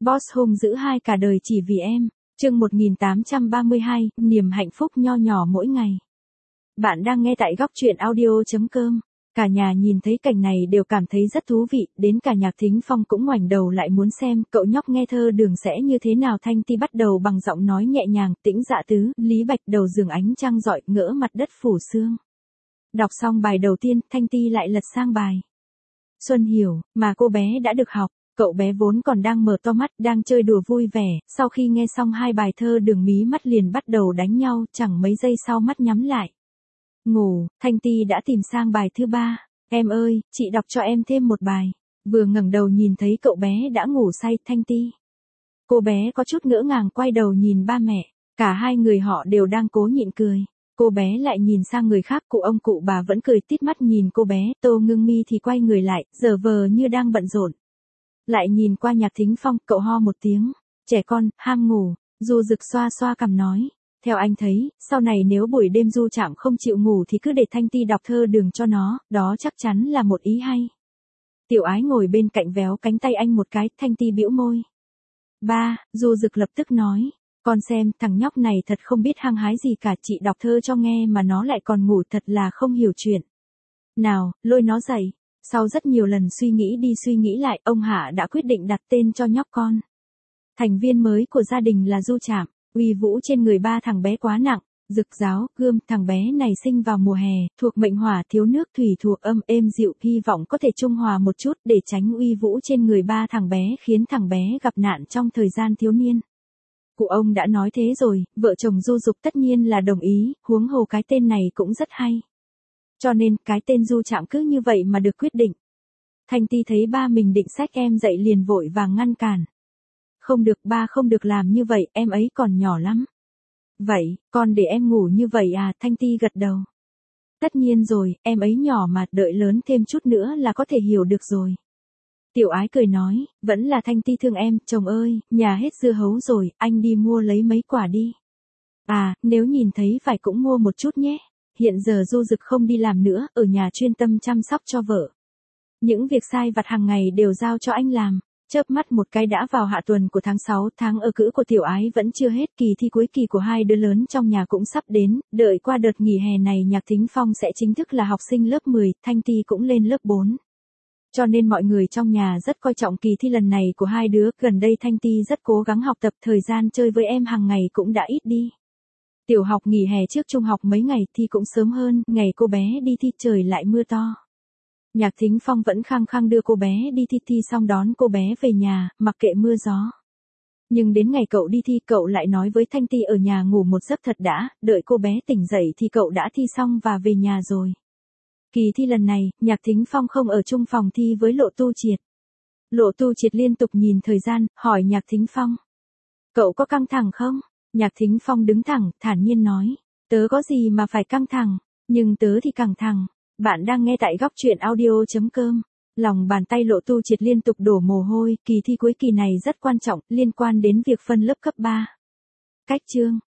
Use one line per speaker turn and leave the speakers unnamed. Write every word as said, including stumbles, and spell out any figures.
Boss hung dữ hai cả đời chỉ vì em. Chương một nghìn tám trăm ba mươi hai, niềm hạnh phúc nho nhỏ mỗi ngày. Bạn đang nghe tại góc truyện audio chấm com. Cả nhà nhìn thấy cảnh này đều cảm thấy rất thú vị, đến cả Nhạc Thính Phong cũng ngoảnh đầu lại muốn xem cậu nhóc nghe thơ đường sẽ như thế nào. Thanh Ti bắt đầu bằng giọng nói nhẹ nhàng, tĩnh dạ tứ, Lý Bạch đầu giường ánh trăng rọi, ngỡ mặt đất phủ sương. Đọc xong bài đầu tiên, Thanh Ti lại lật sang bài Xuân Hiểu, mà cô bé đã được học. Cậu bé vốn còn đang mở to mắt, đang chơi đùa vui vẻ, sau khi nghe xong hai bài thơ đường mí mắt liền bắt đầu đánh nhau, chẳng mấy giây sau mắt nhắm lại. Ngủ, Thanh Ti đã tìm sang bài thứ ba. Em ơi, chị đọc cho em thêm một bài. Vừa ngẩng đầu nhìn thấy cậu bé đã ngủ say, Thanh Ti. Cô bé có chút ngỡ ngàng quay đầu nhìn ba mẹ, cả hai người họ đều đang cố nhịn cười. Cô bé lại nhìn sang người khác, cụ ông cụ bà vẫn cười tít mắt nhìn cô bé, Tô Ngưng Mi thì quay người lại, giờ vờ như đang bận rộn. Lại nhìn qua Nhạc Thính Phong, cậu ho một tiếng, trẻ con, ham ngủ. Du Dực xoa xoa cằm nói, theo anh thấy, sau này nếu buổi đêm Du Trạm không chịu ngủ thì cứ để Thanh Ti đọc thơ đường cho nó, đó chắc chắn là một ý hay. Tiểu Ái ngồi bên cạnh véo cánh tay anh một cái, Thanh Ti bĩu môi. Ba, Du Dực lập tức nói, con xem, thằng nhóc này thật không biết hăng hái gì cả, chị đọc thơ cho nghe mà nó lại còn ngủ, thật là không hiểu chuyện. Nào, lôi nó dậy. Sau rất nhiều lần suy nghĩ đi suy nghĩ lại, ông Hạ đã quyết định đặt tên cho nhóc con. Thành viên mới của gia đình là Du Trạm. Uy vũ trên người ba thằng bé quá nặng, Dực Giáo, Gươm, thằng bé này sinh vào mùa hè, thuộc mệnh hỏa, thiếu nước, thủy thuộc âm, êm dịu, hy vọng có thể trung hòa một chút để tránh uy vũ trên người ba thằng bé khiến thằng bé gặp nạn trong thời gian thiếu niên. Cụ ông đã nói thế rồi, vợ chồng Du Dục tất nhiên là đồng ý, huống hồ cái tên này cũng rất hay. Cho nên, cái tên Du Trạm cứ như vậy mà được quyết định. Thanh Ti thấy ba mình định xách em dậy liền vội vàng ngăn cản. Không được, ba không được làm như vậy, em ấy còn nhỏ lắm. Vậy, con để em ngủ như vậy à? Thanh Ti gật đầu. Tất nhiên rồi, em ấy nhỏ mà, đợi lớn thêm chút nữa là có thể hiểu được rồi. Tiểu Ái cười nói, vẫn là Thanh Ti thương em, chồng ơi, nhà hết dưa hấu rồi, anh đi mua lấy mấy quả đi. À, nếu nhìn thấy phải cũng mua một chút nhé. Hiện giờ Du Dực không đi làm nữa, ở nhà chuyên tâm chăm sóc cho vợ. Những việc sai vặt hàng ngày đều giao cho anh làm. Chớp mắt một cái đã vào hạ tuần của tháng sáu, tháng ở cữ của Tiểu Ái vẫn chưa hết, kỳ thi cuối kỳ của hai đứa lớn trong nhà cũng sắp đến, đợi qua đợt nghỉ hè này Nhạc Thính Phong sẽ chính thức là học sinh lớp mười, Thanh Ti cũng lên lớp bốn. Cho nên mọi người trong nhà rất coi trọng kỳ thi lần này của hai đứa, gần đây Thanh Ti rất cố gắng học tập, thời gian chơi với em hàng ngày cũng đã ít đi. Tiểu học nghỉ hè trước trung học mấy ngày thi cũng sớm hơn, ngày cô bé đi thi trời lại mưa to. Nhạc Thính Phong vẫn khăng khăng đưa cô bé đi thi, thi xong đón cô bé về nhà, mặc kệ mưa gió. Nhưng đến ngày cậu đi thi cậu lại nói với Thanh Ti ở nhà ngủ một giấc thật đã, đợi cô bé tỉnh dậy thì cậu đã thi xong và về nhà rồi. Kỳ thi lần này, Nhạc Thính Phong không ở chung phòng thi với Lộ Tu Triệt. Lộ Tu Triệt liên tục nhìn thời gian, hỏi Nhạc Thính Phong. Cậu có căng thẳng không? Nhạc Thính Phong đứng thẳng, thản nhiên nói. Tớ có gì mà phải căng thẳng, nhưng tớ thì căng thẳng. Bạn đang nghe tại góc truyện audio chấm com. Lòng bàn tay Lộ Tu Triệt liên tục đổ mồ hôi, kỳ thi cuối kỳ này rất quan trọng, liên quan đến việc phân lớp cấp ba. Cách chương.